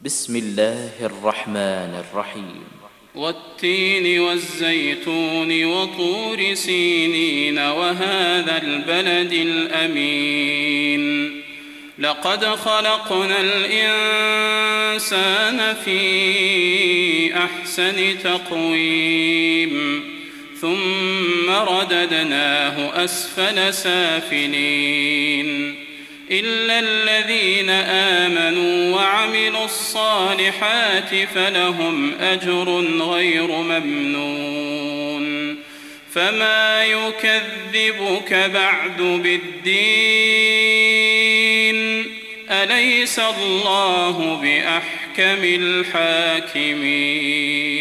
بسم الله الرحمن الرحيم والتين والزيتون وطور سينين وهذا البلد الأمين لقد خلقنا الإنسان في أحسن تقويم ثم رددناه أسفل سافلين إلا الذين آمنوا وعملوا الصالحات فلهم أجر غير ممنون فما يكذبك بعد بالدين أليس الله بأحكم الحاكمين